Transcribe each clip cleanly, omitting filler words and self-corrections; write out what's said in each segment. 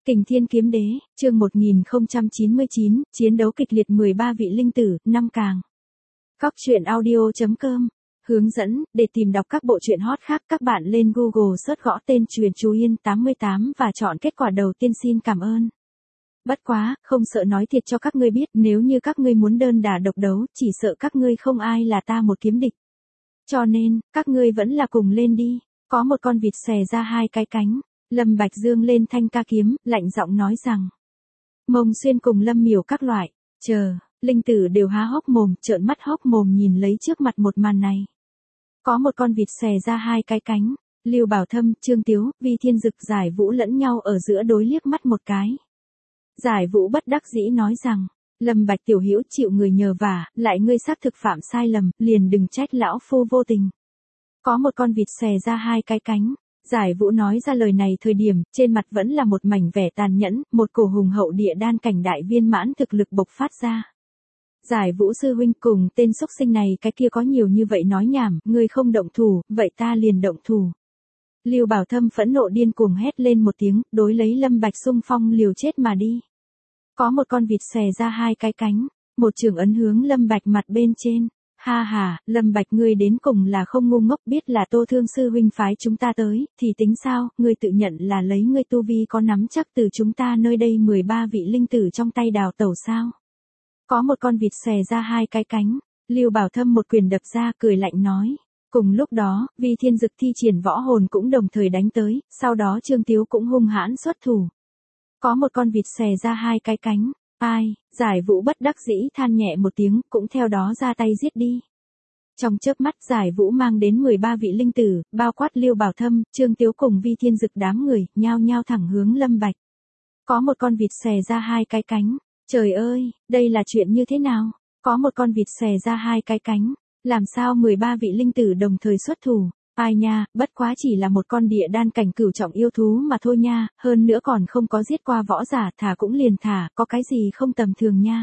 Kình Thiên Kiếm Đế, chương 1099, chiến đấu kịch liệt 13 vị linh tử, 5 càng. Góc truyện audio.com. Hướng dẫn, để tìm đọc các bộ truyện hot khác các bạn lên Google search gõ tên Truyện Chú Yên 88 và chọn kết quả đầu tiên xin cảm ơn. Bất quá, không sợ nói thiệt cho các ngươi biết, nếu như các ngươi muốn đơn đả độc đấu, chỉ sợ các ngươi không ai là ta một kiếm địch. Cho nên, các ngươi vẫn là cùng lên đi. Có một con vịt xòe ra hai cái cánh. Lâm Bạch dương lên thanh ca kiếm, lạnh giọng nói rằng. Mông Xuyên cùng Lâm Miểu các loại, linh tử đều há hốc mồm, trợn mắt hốc mồm nhìn lấy trước mặt một màn này. Có một con vịt xòe ra hai cái cánh, Lưu Bảo Thâm, Trương Tiếu, Vi Thiên Dực, Giải Vũ lẫn nhau ở giữa đối liếc mắt một cái. Giải Vũ bất đắc dĩ nói rằng, Lâm Bạch tiểu hữu chịu người nhờ vả, lại ngươi xác thực phạm sai lầm, liền đừng trách lão phu vô tình. Có một con vịt xòe ra hai cái cánh. Giải Vũ nói ra lời này thời điểm, trên mặt vẫn là một mảnh vẻ tàn nhẫn, một cổ hùng hậu địa đan cảnh đại viên mãn thực lực bộc phát ra. Giải Vũ sư huynh cùng tên xúc sinh này cái kia có nhiều như vậy nói nhảm, ngươi không động thủ, vậy ta liền động thủ. Lưu Bảo Thâm phẫn nộ điên cuồng hét lên một tiếng, đối lấy Lâm Bạch xung phong liều chết mà đi. Có một con vịt xòe ra hai cái cánh, một trường ấn hướng Lâm Bạch mặt bên trên. Ha ha, Lâm Bạch ngươi đến cùng là không ngu ngốc, biết là Tô Thương sư huynh phái chúng ta tới, thì tính sao, ngươi tự nhận là lấy ngươi tu vi có nắm chắc từ chúng ta nơi đây 13 vị linh tử trong tay đào tẩu sao. Có một con vịt xòe ra hai cái cánh, Lưu Bảo Thâm một quyền đập ra cười lạnh nói. Cùng lúc đó, Vi Thiên Dực thi triển võ hồn cũng đồng thời đánh tới, sau đó Trương Tiếu cũng hung hãn xuất thủ. Có một con vịt xòe ra hai cái cánh. Ai, Giải Vũ bất đắc dĩ than nhẹ một tiếng, cũng theo đó ra tay giết đi. Trong chớp mắt Giải Vũ mang đến 13 vị linh tử, bao quát Lưu Bảo Thâm, Trương Tiếu cùng Vi Thiên Dực đám người, nhao nhao thẳng hướng Lâm Bạch. Có một con vịt xòe ra hai cái cánh. Trời ơi, đây là chuyện như thế nào? Có một con vịt xòe ra hai cái cánh. Làm sao 13 vị linh tử đồng thời xuất thủ? Ai nha, bất quá chỉ là một con địa đan cảnh cửu trọng yêu thú mà thôi nha, hơn nữa còn không có giết qua võ giả, thả cũng liền thả, có cái gì không tầm thường nha.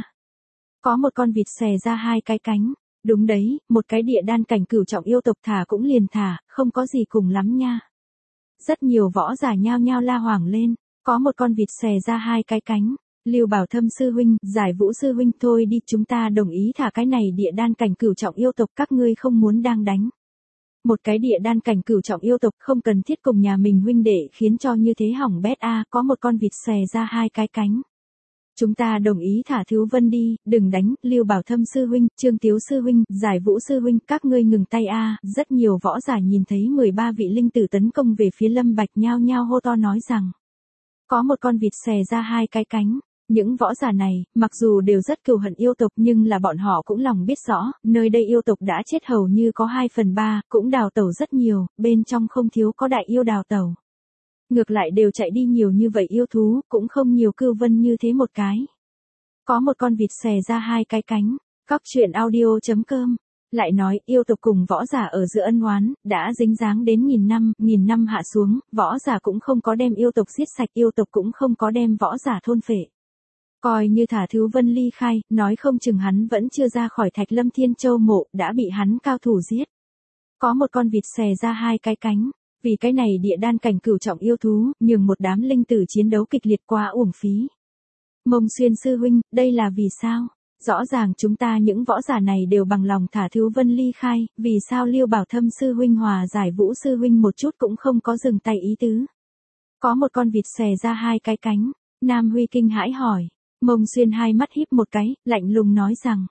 Có một con vịt xòe ra hai cái cánh, đúng đấy, một cái địa đan cảnh cửu trọng yêu tộc thả cũng liền thả, không có gì cùng lắm nha. Rất nhiều võ giả nhao nhao la hoảng lên, có một con vịt xòe ra hai cái cánh. Lưu Bảo Thâm sư huynh, Giải Vũ sư huynh, thôi đi, chúng ta đồng ý thả cái này địa đan cảnh cửu trọng yêu tộc, các ngươi không muốn đang đánh. Một cái địa đan cảnh cửu trọng yêu tộc không cần thiết cùng nhà mình huynh đệ khiến cho như thế hỏng bét a. Có một con vịt xòe ra hai cái cánh. Chúng ta đồng ý thả Thiếu Vân đi, đừng đánh, Lưu Bảo Thâm sư huynh, Trương Tiếu sư huynh, Giải Vũ sư huynh, các ngươi ngừng tay a. Rất nhiều võ giả nhìn thấy 13 vị linh tử tấn công về phía Lâm Bạch nhao nhao hô to nói rằng. Có một con vịt xòe ra hai cái cánh. Những võ giả này, mặc dù đều rất cừu hận yêu tộc nhưng là bọn họ cũng lòng biết rõ, nơi đây yêu tộc đã chết hầu như có 2/3, cũng đào tẩu rất nhiều, bên trong không thiếu có đại yêu đào tẩu. Ngược lại đều chạy đi nhiều như vậy yêu thú, cũng không nhiều cừu vân như thế một cái. Có một con vịt xòe ra hai cái cánh, góc truyện audio.com. Lại nói, yêu tộc cùng võ giả ở giữa ân oán, đã dính dáng đến nghìn năm hạ xuống, võ giả cũng không có đem yêu tộc giết sạch, yêu tộc cũng không có đem võ giả thôn phệ. Coi như thả Thiếu Vân ly khai, nói không chừng hắn vẫn chưa ra khỏi Thạch Lâm Thiên Châu mộ, đã bị hắn cao thủ giết. Có một con vịt xòe ra hai cái cánh, vì cái này địa đan cảnh cửu trọng yêu thú, nhường một đám linh tử chiến đấu kịch liệt quá uổng phí. Mông Xuyên sư huynh, đây là vì sao? Rõ ràng chúng ta những võ giả này đều bằng lòng thả Thiếu Vân ly khai, vì sao Lưu Bảo Thâm sư huynh hòa Giải Vũ sư huynh một chút cũng không có dừng tay ý tứ? Có một con vịt xòe ra hai cái cánh, Nam Huy kinh hãi hỏi. Mông Xuyên hai mắt híp một cái, lạnh lùng nói rằng.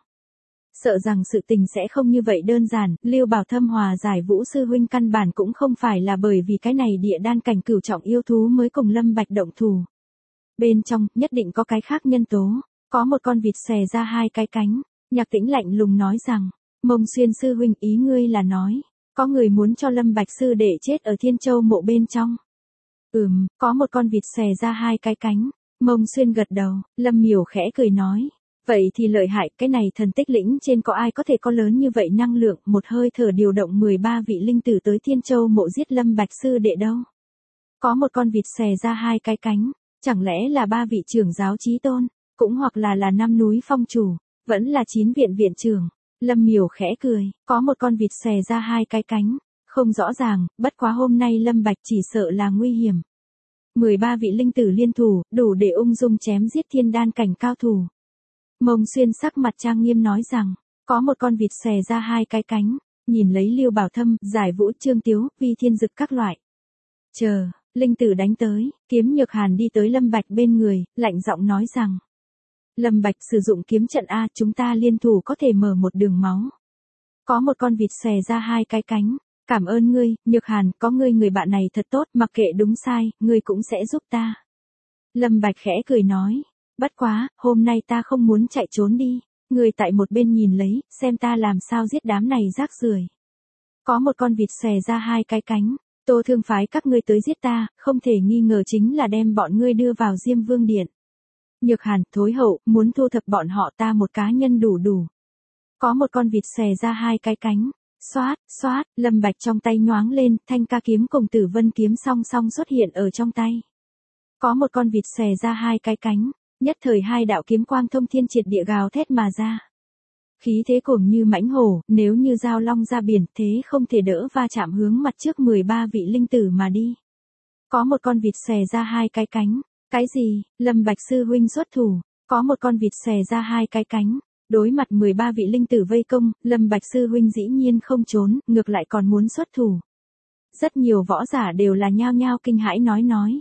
Sợ rằng sự tình sẽ không như vậy đơn giản, Lưu Bảo Thâm hòa Giải Vũ sư huynh căn bản cũng không phải là bởi vì cái này địa đan cảnh cửu trọng yêu thú mới cùng Lâm Bạch động thủ. Bên trong, nhất định có cái khác nhân tố, có một con vịt xòe ra hai cái cánh, Nhạc Tĩnh lạnh lùng nói rằng. Mông Xuyên sư huynh, ý ngươi là nói, có người muốn cho Lâm Bạch sư đệ chết ở Thiên Châu mộ bên trong. Có một con vịt xòe ra hai cái cánh. Mông Xuyên gật đầu, Lâm Miểu khẽ cười nói. Vậy thì lợi hại, cái này thần tích lĩnh trên có ai có thể có lớn như vậy năng lượng, một hơi thở điều động 13 vị linh tử tới Thiên Châu mộ giết Lâm Bạch sư đệ đâu. Có một con vịt xòe ra hai cái cánh, chẳng lẽ là 3 vị trưởng giáo chí tôn, cũng hoặc là 5 núi phong chủ, vẫn là 9 viện viện trưởng. Lâm Miểu khẽ cười, có một con vịt xòe ra hai cái cánh, không rõ ràng, bất quá hôm nay Lâm Bạch chỉ sợ là nguy hiểm. 13 vị linh tử liên thủ, đủ để ung dung chém giết thiên đan cảnh cao thủ. Mông Xuyên sắc mặt trang nghiêm nói rằng, có một con vịt xòe ra hai cái cánh, nhìn lấy Lưu Bảo Thâm, Giải Vũ, Trương Tiếu, Vi Thiên Dực các loại. Chờ, linh tử đánh tới, Kiếm Nhược Hàn đi tới Lâm Bạch bên người, lạnh giọng nói rằng. Lâm Bạch sử dụng kiếm trận A, chúng ta liên thủ có thể mở một đường máu. Có một con vịt xòe ra hai cái cánh. Cảm ơn ngươi, Nhược Hàn, có ngươi người bạn này thật tốt, mặc kệ đúng sai, ngươi cũng sẽ giúp ta. Lâm Bạch khẽ cười nói, bất quá, hôm nay ta không muốn chạy trốn đi, ngươi tại một bên nhìn lấy, xem ta làm sao giết đám này rác rưởi. Có một con vịt xòe ra hai cái cánh, Tô Thương phái các ngươi tới giết ta, không thể nghi ngờ chính là đem bọn ngươi đưa vào Diêm Vương Điện. Nhược Hàn, thối hậu, muốn thu thập bọn họ ta một cá nhân đủ. Có một con vịt xòe ra hai cái cánh. Xoát, xoát, Lâm Bạch trong tay nhoáng lên, thanh ca kiếm cùng Tử Vân kiếm song song xuất hiện ở trong tay. Có một con vịt xòe ra hai cái cánh, nhất thời hai đạo kiếm quang thông thiên triệt địa gào thét mà ra. Khí thế cuồng như mãnh hổ, nếu như giao long ra biển, thế không thể đỡ va chạm hướng mặt trước 13 vị linh tử mà đi. Có một con vịt xòe ra hai cái cánh, cái gì? Lâm Bạch sư huynh xuất thủ, có một con vịt xòe ra hai cái cánh. Đối mặt 13 vị linh tử vây công, Lâm Bạch sư huynh dĩ nhiên không trốn, ngược lại còn muốn xuất thủ. Rất nhiều võ giả đều là nhao nhao kinh hãi nói.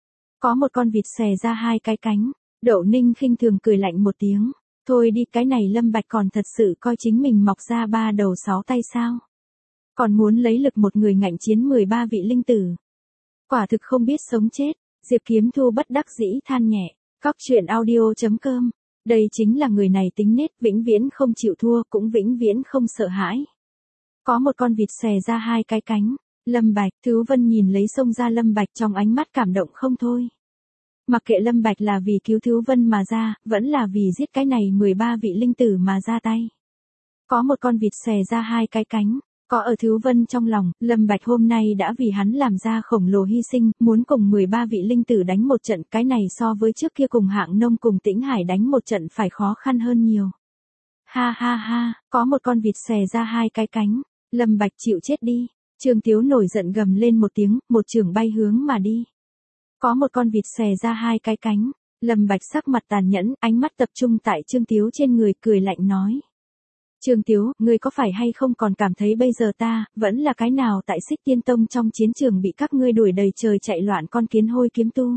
Có một con vịt xòe ra hai cái cánh, Đậu Ninh khinh thường cười lạnh một tiếng. Thôi đi, cái này Lâm Bạch còn thật sự coi chính mình mọc ra ba đầu sáu tay sao? Còn muốn lấy lực một người ngạnh chiến 13 vị linh tử. Quả thực không biết sống chết, Diệp Kiếm Thu bất đắc dĩ than nhẹ. Cóc truyện audio.com. Đây chính là người này tính nết, vĩnh viễn không chịu thua, cũng vĩnh viễn không sợ hãi. Có một con vịt xòe ra hai cái cánh, Lâm Bạch, Thứ Vân nhìn lấy xông ra Lâm Bạch trong ánh mắt cảm động không thôi. Mặc kệ Lâm Bạch là vì cứu Thứ Vân mà ra, vẫn là vì giết cái này 13 vị linh tử mà ra tay. Có một con vịt xòe ra hai cái cánh, có ở Thứ Vân trong lòng, Lâm Bạch hôm nay đã vì hắn làm ra khổng lồ hy sinh, muốn cùng 13 vị linh tử đánh một trận, cái này so với trước kia cùng Hạng Nông cùng Tĩnh Hải đánh một trận phải khó khăn hơn nhiều. Ha, có một con vịt xòe ra hai cái cánh, Lâm Bạch chịu chết đi. Trương Tiếu nổi giận gầm lên một tiếng, một chưởng bay hướng mà đi. Có một con vịt xòe ra hai cái cánh, Lâm Bạch sắc mặt tàn nhẫn, ánh mắt tập trung tại Trương Tiếu trên người, cười lạnh nói. Trương Tiếu, ngươi có phải hay không còn cảm thấy bây giờ ta, vẫn là cái nào tại Xích Tiên Tông trong chiến trường bị các ngươi đuổi đầy trời chạy loạn con kiến hôi kiếm tu?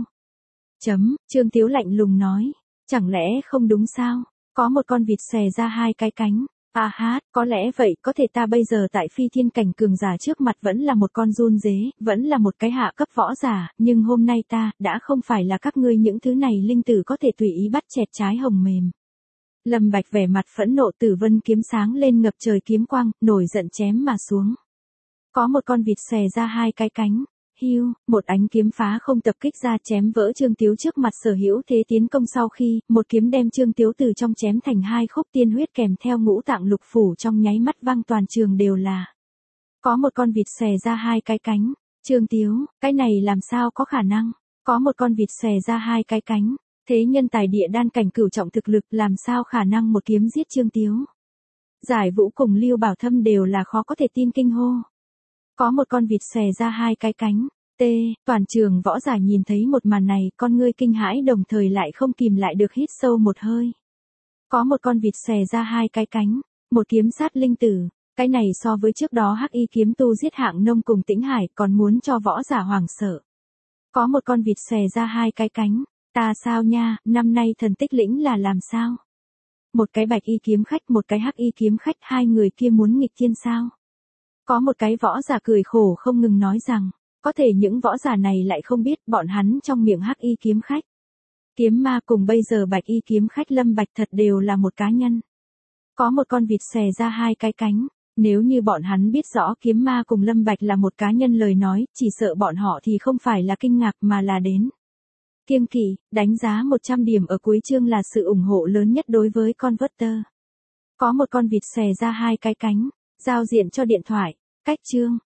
Trương Tiếu lạnh lùng nói, chẳng lẽ không đúng sao? Có một con vịt xòe ra hai cái cánh. Có lẽ vậy, có thể ta bây giờ tại phi thiên cảnh cường giả trước mặt vẫn là một con run dế, vẫn là một cái hạ cấp võ giả, nhưng hôm nay ta, đã không phải là các ngươi những thứ này linh tử có thể tùy ý bắt chẹt trái hồng mềm. Lâm Bạch vẻ mặt phẫn nộ, Tử Vân kiếm sáng lên ngập trời kiếm quang, nổi giận chém mà xuống. Có một con vịt xòe ra hai cái cánh, hưu, một ánh kiếm phá không tập kích ra chém vỡ Trương Tiếu trước mặt sở hữu thế tiến công sau khi, một kiếm đem Trương Tiếu từ trong chém thành hai khúc, tiên huyết kèm theo ngũ tạng lục phủ trong nháy mắt vang toàn trường đều là. Có một con vịt xòe ra hai cái cánh, Trương Tiếu, cái này làm sao có khả năng? Có một con vịt xòe ra hai cái cánh, thế nhân tài địa đan cảnh cửu trọng thực lực, làm sao khả năng một kiếm giết Trương Tiếu? Giải Vũ cùng Lưu Bảo Thâm đều là khó có thể tin kinh hô. Có một con vịt xòe ra hai cái cánh, toàn trường võ giả nhìn thấy một màn này, con ngươi kinh hãi đồng thời lại không kìm lại được hít sâu một hơi. Có một con vịt xòe ra hai cái cánh, một kiếm sát linh tử, cái này so với trước đó Hắc Y kiếm tu giết Hạng Nông cùng Tĩnh Hải còn muốn cho võ giả hoảng sợ. Có một con vịt xòe ra hai cái cánh, ta sao nha, năm nay thần tích lĩnh là làm sao? Một cái Bạch Y kiếm khách, một cái Hắc Y kiếm khách, hai người kia muốn nghịch thiên sao? Có một cái võ giả cười khổ không ngừng nói rằng, có thể những võ giả này lại không biết bọn hắn trong miệng Hắc Y kiếm khách. Kiếm ma cùng bây giờ Bạch Y kiếm khách Lâm Bạch thật đều là một cá nhân. Có một con vịt xòe ra hai cái cánh, nếu như bọn hắn biết rõ kiếm ma cùng Lâm Bạch là một cá nhân lời nói, chỉ sợ bọn họ thì không phải là kinh ngạc mà là đến. Kiêng kỵ, đánh giá 100 điểm ở cuối chương là sự ủng hộ lớn nhất đối với Converter. Có một con vịt xòe ra hai cái cánh, giao diện cho điện thoại, cách chương.